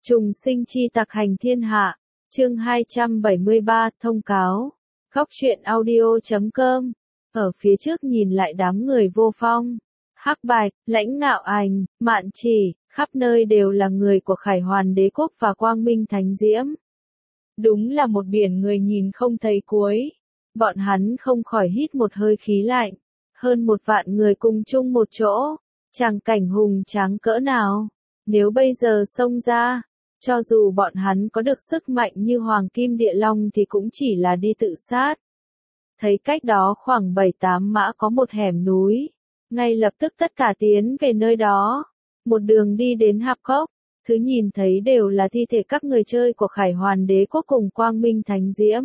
Trùng sinh chi tặc hành thiên hạ, chương 273, thông cáo. Góc truyện audio.com. Ở phía trước nhìn lại đám người vô phong, hắc bạch, lãnh ngạo ảnh, mạn chỉ, khắp nơi đều là người của Khải Hoàn Đế Quốc và Quang Minh Thánh Diễm. Đúng là một biển người nhìn không thấy cuối. Bọn hắn không khỏi hít một hơi khí lạnh. Hơn 1 vạn người cùng chung một chỗ. Tràng cảnh hùng tráng cỡ nào. Nếu bây giờ xông ra, cho dù bọn hắn có được sức mạnh như Hoàng Kim Địa Long thì cũng chỉ là đi tự sát. Thấy cách đó khoảng 7-8 mã có một hẻm núi. Ngay lập tức tất cả tiến về nơi đó. Một đường đi đến Hạp Cốc. Thứ nhìn thấy đều là thi thể các người chơi của Khải Hoàn Đế Quốc cùng Quang Minh Thánh Diễm.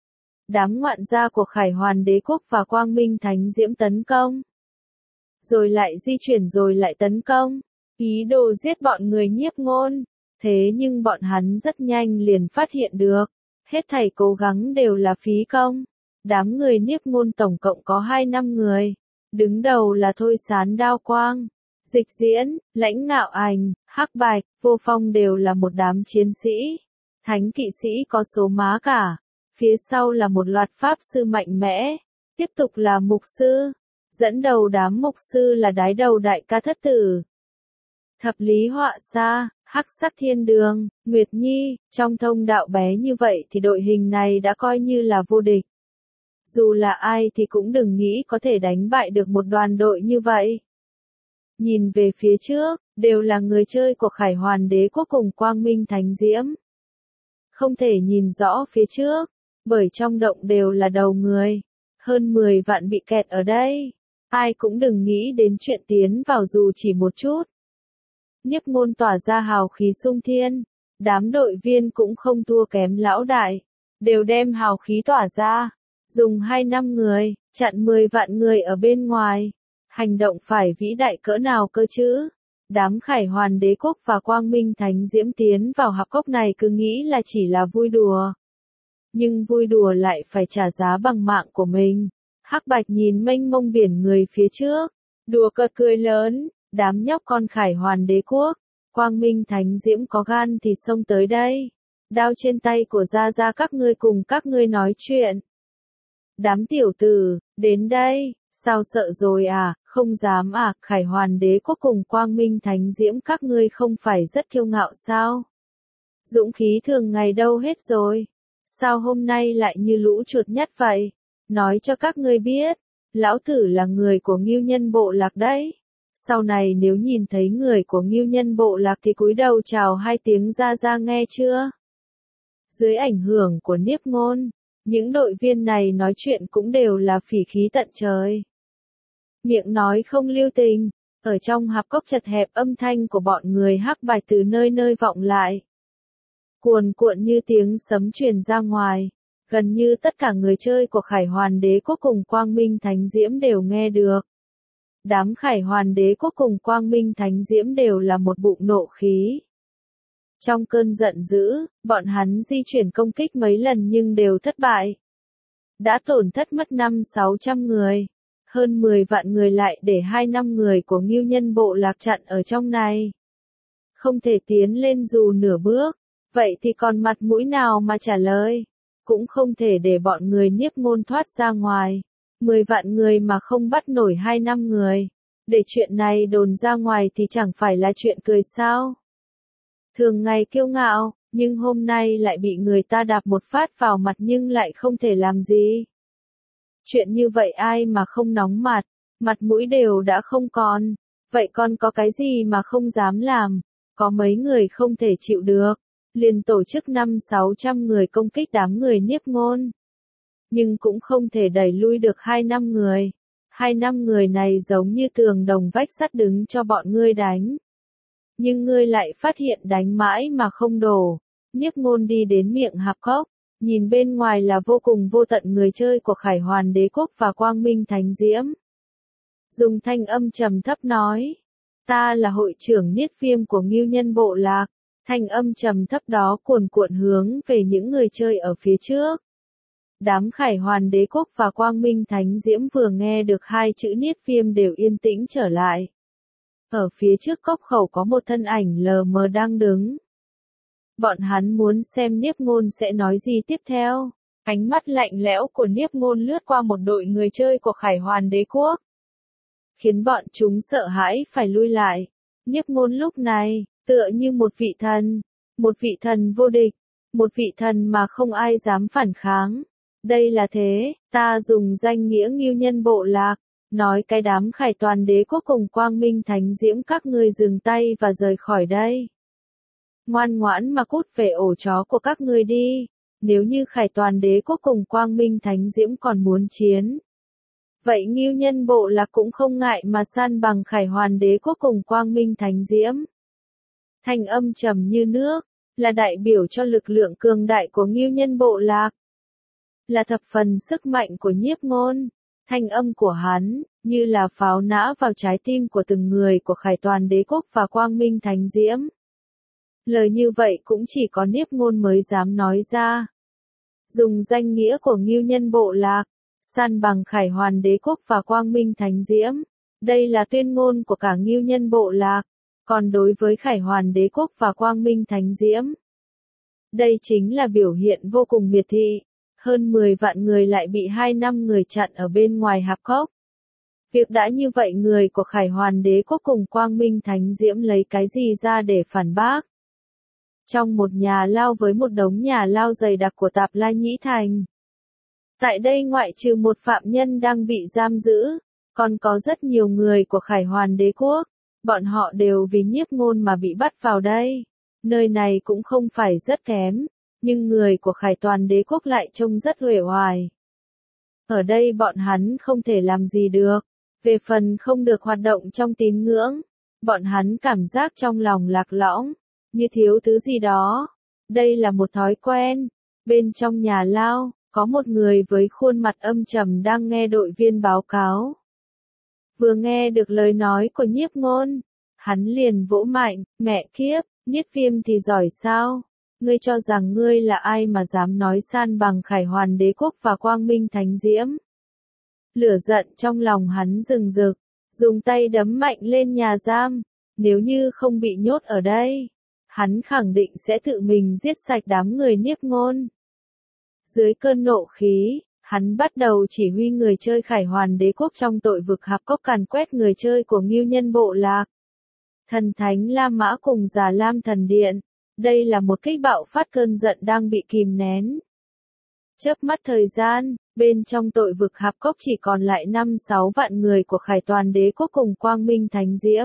Đám ngoạn gia của Khải Hoàn Đế Quốc và Quang Minh Thánh Diễm tấn công. Rồi lại di chuyển rồi lại tấn công. Ý đồ giết bọn người Nhiếp Ngôn. Thế nhưng bọn hắn rất nhanh liền phát hiện được. Hết thảy cố gắng đều là phí công. Đám người Nhiếp Ngôn tổng cộng có 25 người. Đứng đầu là Thôi Sán Đao Quang, Dịch Diễn, Lãnh Ngạo Ảnh, Hắc Bạch, Vô Phong đều là một đám chiến sĩ. Thánh kỵ sĩ có số má cả. Phía sau là một loạt pháp sư mạnh mẽ. Tiếp tục là mục sư. Dẫn đầu đám mục sư là đái đầu đại ca Thất Tử, Thập Lý Họa Sa, Hắc Sắc Thiên Đường, Nguyệt Nhi. Trong thông đạo bé như vậy thì đội hình này đã coi như là vô địch. Dù là ai thì cũng đừng nghĩ có thể đánh bại được một đoàn đội như vậy. Nhìn về phía trước, đều là người chơi của Khải Hoàn Đế Quốc cùng Quang Minh Thánh Diễm. Không thể nhìn rõ phía trước, bởi trong động đều là đầu người. Hơn 10 vạn bị kẹt ở đây. Ai cũng đừng nghĩ đến chuyện tiến vào dù chỉ một chút. Nhiếp Ngôn tỏa ra hào khí sung thiên. Đám đội viên cũng không thua kém lão đại. Đều đem hào khí tỏa ra. Dùng 2 năm người, chặn 10 vạn người ở bên ngoài. Hành động phải vĩ đại cỡ nào cơ chứ? Đám Khải Hoàn Đế Quốc và Quang Minh Thánh Diễm tiến vào Hạp Cốc này cứ nghĩ là chỉ là vui đùa. Nhưng vui đùa lại phải trả giá bằng mạng của mình. Hắc Bạch nhìn mênh mông biển người phía trước. Đùa cợt cười lớn. Đám nhóc con Khải Hoàn Đế Quốc, Quang Minh Thánh Diễm có gan thì xông tới đây. Đao trên tay của Gia các ngươi cùng các ngươi nói chuyện. Đám tiểu tử, đến đây, sao sợ rồi à, không dám à, Khải Hoàn Đế Quốc cùng Quang Minh Thánh Diễm các ngươi không phải rất kiêu ngạo sao? Dũng khí thường ngày đâu hết rồi? Sao hôm nay lại như lũ chuột nhắt vậy? Nói cho các ngươi biết, lão tử là người của Ngưu Nhân Bộ Lạc đấy. Sau này nếu nhìn thấy người của Ngưu Nhân Bộ Lạc thì cúi đầu chào 2 tiếng ra nghe chưa? Dưới ảnh hưởng của Nhiếp Ngôn, những đội viên này nói chuyện cũng đều là phỉ khí tận trời. Miệng nói không lưu tình, ở trong Hạp Cốc chật hẹp âm thanh của bọn người hắc bạch từ nơi nơi vọng lại. Cuồn cuộn như tiếng sấm truyền ra ngoài, gần như tất cả người chơi của Khải Hoàn Đế Quốc cùng Quang Minh Thánh Diễm đều nghe được. Đám Khải Hoàn Đế Quốc cùng Quang Minh Thánh Diễm đều là một bụng nộ khí. Trong cơn giận dữ, bọn hắn di chuyển công kích mấy lần nhưng đều thất bại. Đã tổn thất mất 500-600 người. Hơn 10 vạn người lại để 2 năm người của Ngưu Nhân Bộ Lạc chặn ở trong này. Không thể tiến lên dù nửa bước. Vậy thì còn mặt mũi nào mà trả lời. Cũng không thể để bọn người Nhiếp Ngôn thoát ra ngoài. 10 vạn người mà không bắt nổi 2 năm người. Để chuyện này đồn ra ngoài thì chẳng phải là chuyện cười sao. Thường ngày kiêu ngạo, nhưng hôm nay lại bị người ta đạp một phát vào mặt nhưng lại không thể làm gì. Chuyện như vậy ai mà không nóng mặt mũi đều đã không còn. Vậy con có cái gì mà không dám làm? Có mấy người không thể chịu được. Liền tổ chức 500-600 người công kích đám người Nhiếp Ngôn. Nhưng cũng không thể đẩy lui được 2 năm người. 2 năm người này giống như tường đồng vách sắt đứng cho bọn ngươi đánh. Nhưng ngươi lại phát hiện đánh mãi mà không đổ. Nhiếp Ngôn đi đến miệng Hạp Cốc, nhìn bên ngoài là vô cùng vô tận người chơi của Khải Hoàn Đế Quốc và Quang Minh Thánh Diễm. Dùng thanh âm trầm thấp nói, ta là hội trưởng Niết Viêm của Ngưu Nhân Bộ Lạc. Thanh âm trầm thấp đó cuồn cuộn hướng về những người chơi ở phía trước. Đám Khải Hoàn Đế Quốc và Quang Minh Thánh Diễm vừa nghe được 2 chữ Niết Viêm đều yên tĩnh trở lại. Ở phía trước cốc khẩu có một thân ảnh lờ mờ đang đứng. Bọn hắn muốn xem Niếp Ngôn sẽ nói gì tiếp theo. Ánh mắt lạnh lẽo của Niếp Ngôn lướt qua một đội người chơi của Khải Hoàn Đế Quốc, khiến bọn chúng sợ hãi phải lui lại. Niếp Ngôn lúc này, tựa như một vị thần vô địch, một vị thần mà không ai dám phản kháng. Đây là thế, ta dùng danh nghĩa Ngưu Nhân Bộ Lạc, nói cái đám Khải Toàn Đế Quốc cùng Quang Minh Thánh Diễm các ngươi dừng tay và rời khỏi đây. Ngoan ngoãn mà cút về ổ chó của các ngươi đi, nếu như Khải Toàn Đế Quốc cùng Quang Minh Thánh Diễm còn muốn chiến. Vậy Ngưu Nhân Bộ Lạc cũng không ngại mà san bằng Khải Hoàn Đế Quốc cùng Quang Minh Thánh Diễm. Thanh âm trầm như nước, là đại biểu cho lực lượng cường đại của Ngưu Nhân Bộ Lạc. Là thập phần sức mạnh của Nhiếp Ngôn. Thanh âm của hắn, như là pháo nã vào trái tim của từng người của Khải Toàn Đế Quốc và Quang Minh Thánh Diễm. Lời như vậy cũng chỉ có Niếp Ngôn mới dám nói ra. Dùng danh nghĩa của Ngưu Nhân Bộ Lạc, san bằng Khải Hoàn Đế Quốc và Quang Minh Thánh Diễm. Đây là tuyên ngôn của cả Ngưu Nhân Bộ Lạc. Còn đối với Khải Hoàn Đế Quốc và Quang Minh Thánh Diễm, đây chính là biểu hiện vô cùng miệt thị. Hơn 10 vạn người lại bị 2 năm người chặn ở bên ngoài hạp cốc. Việc đã như vậy người của Khải Hoàn Đế Quốc cùng Quang Minh Thánh Diễm lấy cái gì ra để phản bác? Trong một nhà lao với một đống nhà lao dày đặc của Tạp La Nhĩ Thành. Tại đây ngoại trừ một phạm nhân đang bị giam giữ, còn có rất nhiều người của Khải Hoàn Đế Quốc. Bọn họ đều vì Nhiếp Ngôn mà bị bắt vào đây. Nơi này cũng không phải rất kém, nhưng người của Khải Toàn Đế Quốc lại trông rất uể oải. Ở đây bọn hắn không thể làm gì được. Về phần không được hoạt động trong tín ngưỡng, bọn hắn cảm giác trong lòng lạc lõng, như thiếu thứ gì đó. Đây là một thói quen. Bên trong nhà lao, có một người với khuôn mặt âm trầm đang nghe đội viên báo cáo. Vừa nghe được lời nói của Nhiếp Ngôn, hắn liền vỗ mạnh, mẹ kiếp, Niết Viêm thì giỏi sao? Ngươi cho rằng ngươi là ai mà dám nói san bằng Khải Hoàn Đế Quốc và Quang Minh Thánh Diễm? Lửa giận trong lòng hắn rừng rực, dùng tay đấm mạnh lên nhà giam. Nếu như không bị nhốt ở đây, hắn khẳng định sẽ tự mình giết sạch đám người Niếp Ngôn. Dưới cơn nộ khí, hắn bắt đầu chỉ huy người chơi Khải Hoàn Đế Quốc trong tội vực hạp cốc càn quét người chơi của Ngưu Nhân Bộ Lạc. Thần Thánh La Mã cùng Già Lam Thần Điện. Đây là một kích bạo phát cơn giận đang bị kìm nén. Chớp mắt thời gian, bên trong tội vực hạp cốc chỉ còn lại 5-6 vạn người của Khải Toàn Đế Quốc cùng Quang Minh Thánh Diễm.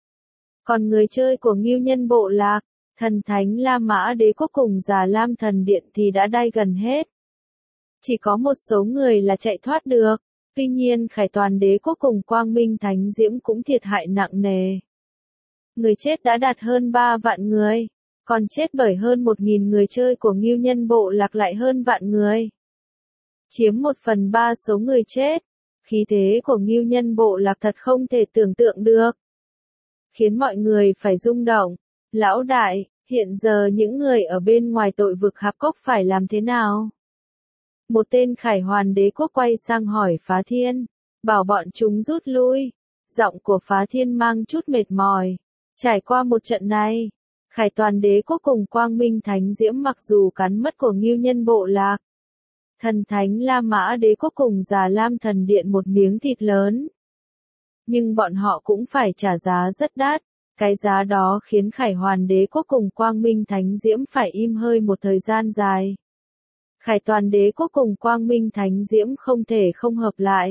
Còn người chơi của Ngưu Nhân Bộ Lạc, Thần Thánh La Mã Đế Quốc cùng Già Lam Thần Điện thì đã đay gần hết. Chỉ có một số người là chạy thoát được. Tuy nhiên Khải Toàn Đế Quốc cùng Quang Minh Thánh Diễm cũng thiệt hại nặng nề. Người chết đã đạt hơn 3 vạn người. Còn chết bởi hơn 1.000 người chơi của Ngưu Nhân Bộ Lạc lại hơn vạn người. Chiếm 1/3 số người chết. Khí thế của Ngưu Nhân Bộ Lạc thật không thể tưởng tượng được. Khiến mọi người phải rung động. Lão đại, hiện giờ những người ở bên ngoài tội vực hạp cốc phải làm thế nào? Một tên Khải Hoàn Đế Quốc quay sang hỏi Phá Thiên. Bảo bọn chúng rút lui. Giọng của Phá Thiên mang chút mệt mỏi. Trải qua một trận này, Khải Toàn Đế Quốc cùng Quang Minh Thánh Diễm mặc dù cắn mất của Ngưu Nhân Bộ Lạc, Thần Thánh La Mã Đế Quốc cùng Già Lam Thần Điện một miếng thịt lớn. Nhưng bọn họ cũng phải trả giá rất đắt. Cái giá đó khiến Khải Hoàn Đế Quốc cùng Quang Minh Thánh Diễm phải im hơi một thời gian dài. Khải Toàn Đế Quốc cùng Quang Minh Thánh Diễm không thể không hợp lại.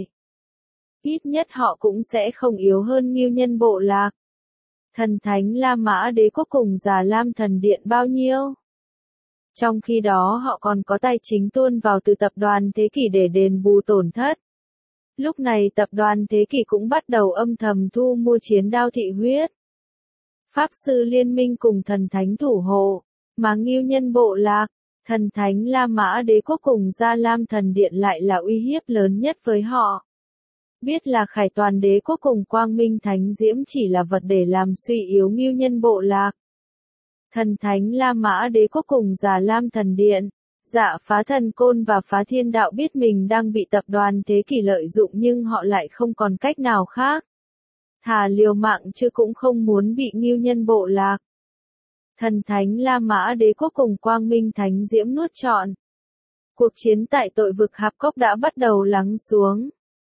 Ít nhất họ cũng sẽ không yếu hơn Ngưu Nhân Bộ Lạc. Thần Thánh La Mã Đế Quốc cùng Già Lam Thần Điện bao nhiêu? Trong khi đó họ còn có tài chính tuôn vào từ tập đoàn Thế Kỷ để đền bù tổn thất. Lúc này tập đoàn Thế Kỷ cũng bắt đầu âm thầm thu mua chiến đao thị huyết. Pháp sư liên minh cùng thần thánh thủ hộ, mà Ngưu Nhân Bộ Lạc, Thần Thánh La Mã Đế Quốc cùng Già Lam Thần Điện lại là uy hiếp lớn nhất với họ. Biết là Khải Toàn Đế Quốc cùng Quang Minh Thánh Diễm chỉ là vật để làm suy yếu Ngưu Nhân Bộ Lạc. Thần Thánh La Mã Đế Quốc cùng Già Lam Thần Điện, Dạ Phá Thần Côn và Phá Thiên Đạo biết mình đang bị tập đoàn Thế Kỷ lợi dụng nhưng họ lại không còn cách nào khác. Thà liều mạng chứ cũng không muốn bị Ngưu Nhân Bộ Lạc Thần thánh La Mã đế quốc cùng Quang Minh Thánh Diễm nuốt trọn. Cuộc chiến tại tội vực Hạp Cốc đã bắt đầu lắng xuống.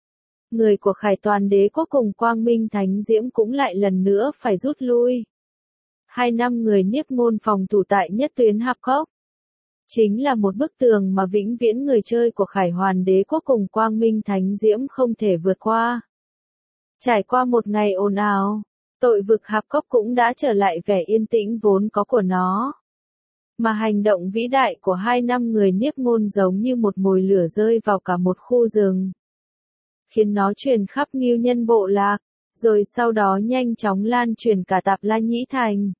Người của Khải Toàn đế quốc cùng Quang Minh Thánh Diễm cũng lại lần nữa phải rút lui. 2 năm người Niếp Ngôn phòng thủ tại nhất tuyến Hạp Cốc. Chính là một bức tường mà vĩnh viễn người chơi của Khải Hoàn đế quốc cùng Quang Minh Thánh Diễm không thể vượt qua. Trải qua một ngày ồn ào, tội vực Hạp Cốc cũng đã trở lại vẻ yên tĩnh vốn có của nó. Mà hành động vĩ đại của 2 năm người Niếp Ngôn giống như một mồi lửa rơi vào cả một khu rừng, khiến nó truyền khắp Ngưu Nhân bộ lạc, rồi sau đó nhanh chóng lan truyền cả Tạp La Nhĩ Thành.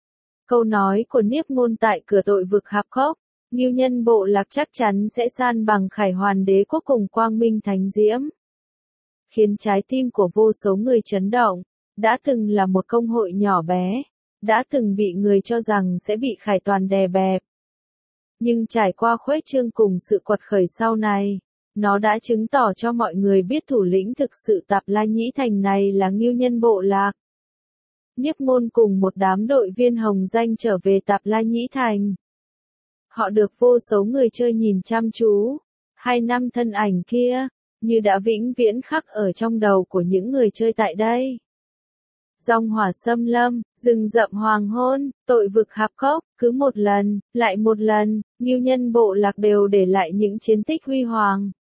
Câu nói của Niếp Ngôn tại cửa tội vực Hạp Cốc, Ngưu Nhân bộ lạc chắc chắn sẽ san bằng Khải Hoàn đế quốc cùng Quang Minh Thánh Diễm, khiến trái tim của vô số người chấn động. Đã từng là một công hội nhỏ bé, đã từng bị người cho rằng sẽ bị Khải Toàn đè bẹp. Nhưng trải qua khuếch trương cùng sự quật khởi sau này, nó đã chứng tỏ cho mọi người biết thủ lĩnh thực sự Tạp La Nhĩ Thành này là Ngưu Nhân bộ lạc. Niếp Ngôn cùng một đám đội viên hồng danh trở về Tạp La Nhĩ Thành. Họ được vô số người chơi nhìn chăm chú. 2 năm thân ảnh kia, như đã vĩnh viễn khắc ở trong đầu của những người chơi tại đây. Dòng hỏa xâm lâm, rừng rậm hoàng hôn, tội vực Hạp Cốc, cứ một lần, lại một lần, Ngưu Nhân bộ lạc đều để lại những chiến tích huy hoàng.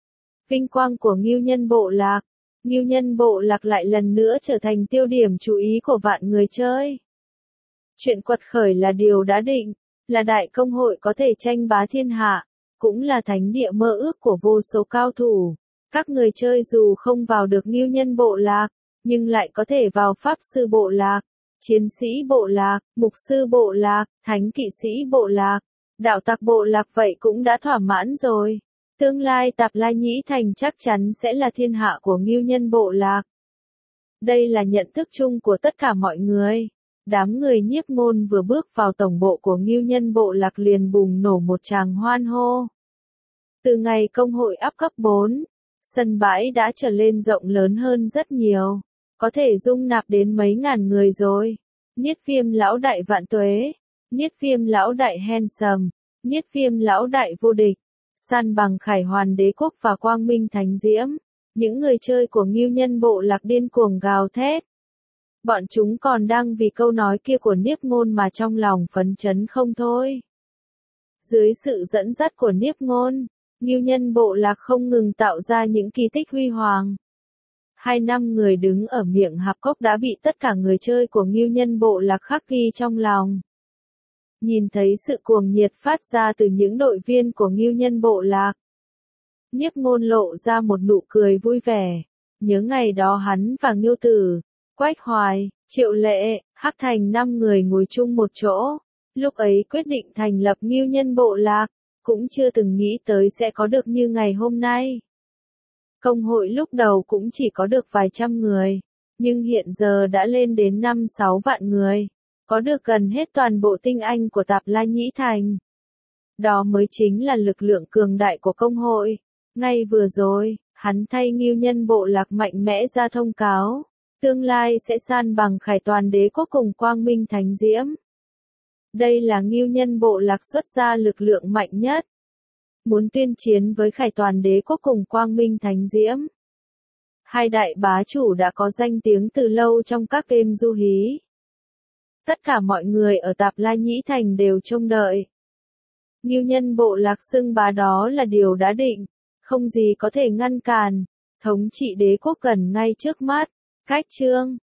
Vinh quang của Ngưu Nhân bộ lạc. Ngưu Nhân bộ lạc lại lần nữa trở thành tiêu điểm chú ý của vạn người chơi. Chuyện quật khởi là điều đã định, là đại công hội có thể tranh bá thiên hạ, cũng là thánh địa mơ ước của vô số cao thủ. Các người chơi dù không vào được Ngưu Nhân bộ lạc, nhưng lại có thể vào Pháp sư bộ lạc, chiến sĩ bộ lạc, mục sư bộ lạc, thánh kỵ sĩ bộ lạc, đạo tặc bộ lạc, vậy cũng đã thỏa mãn rồi. Tương lai Tạp La Nhĩ Thành chắc chắn sẽ là thiên hạ của Ngưu Nhân bộ lạc. Đây là nhận thức chung của tất cả mọi người. Đám người Nhiếp Ngôn vừa bước vào tổng bộ của Ngưu Nhân bộ lạc liền bùng nổ một tràng hoan hô. Từ ngày công hội áp cấp 4, sân bãi đã trở lên rộng lớn hơn rất nhiều, có thể dung nạp đến mấy ngàn người rồi. Niết Viêm lão đại vạn tuế, Niết Viêm lão đại handsome, Niết Viêm lão đại vô địch, san bằng Khải Hoàn đế quốc và Quang Minh Thánh Diễm. Những người chơi của Ngưu Nhân bộ lạc điên cuồng gào thét. Bọn chúng còn đang vì câu nói kia của Niếp Ngôn mà trong lòng phấn chấn không thôi. Dưới sự dẫn dắt của Niếp Ngôn, Ngưu Nhân bộ lạc không ngừng tạo ra những kỳ tích huy hoàng. 2 năm người đứng ở miệng Hạp Cốc đã bị tất cả người chơi của Ngưu Nhân bộ lạc khắc ghi trong lòng. Nhìn thấy sự cuồng nhiệt phát ra từ những đội viên của Ngưu Nhân bộ lạc, Niếp Ngôn lộ ra một nụ cười vui vẻ. Nhớ ngày đó hắn và Ngưu Tử, Quách Hoài, Triệu Lệ, Hắc Thành 5 người ngồi chung một chỗ. Lúc ấy quyết định thành lập Ngưu Nhân bộ lạc, cũng chưa từng nghĩ tới sẽ có được như ngày hôm nay. Công hội lúc đầu cũng chỉ có được vài trăm người, nhưng hiện giờ đã lên đến 5-6 vạn người, có được gần hết toàn bộ tinh anh của Tạp La Nhĩ Thành. Đó mới chính là lực lượng cường đại của công hội. Ngay vừa rồi, hắn thay Ngưu Nhân bộ lạc mạnh mẽ ra thông cáo, tương lai sẽ san bằng Khải Toàn đế quốc cùng Quang Minh Thánh Diễm. Đây là Ngưu Nhân bộ lạc xuất ra lực lượng mạnh nhất, muốn tuyên chiến với Khải Toàn đế quốc cùng Quang Minh Thánh Diễm. Hai đại bá chủ đã có danh tiếng từ lâu trong các game du hí. Tất cả mọi người ở Tạp La Nhĩ Thành đều trông đợi. Ngưu Nhân bộ lạc xưng bá đó là điều đã định, không gì có thể ngăn cản. Thống trị đế quốc gần ngay trước mắt. Cách chương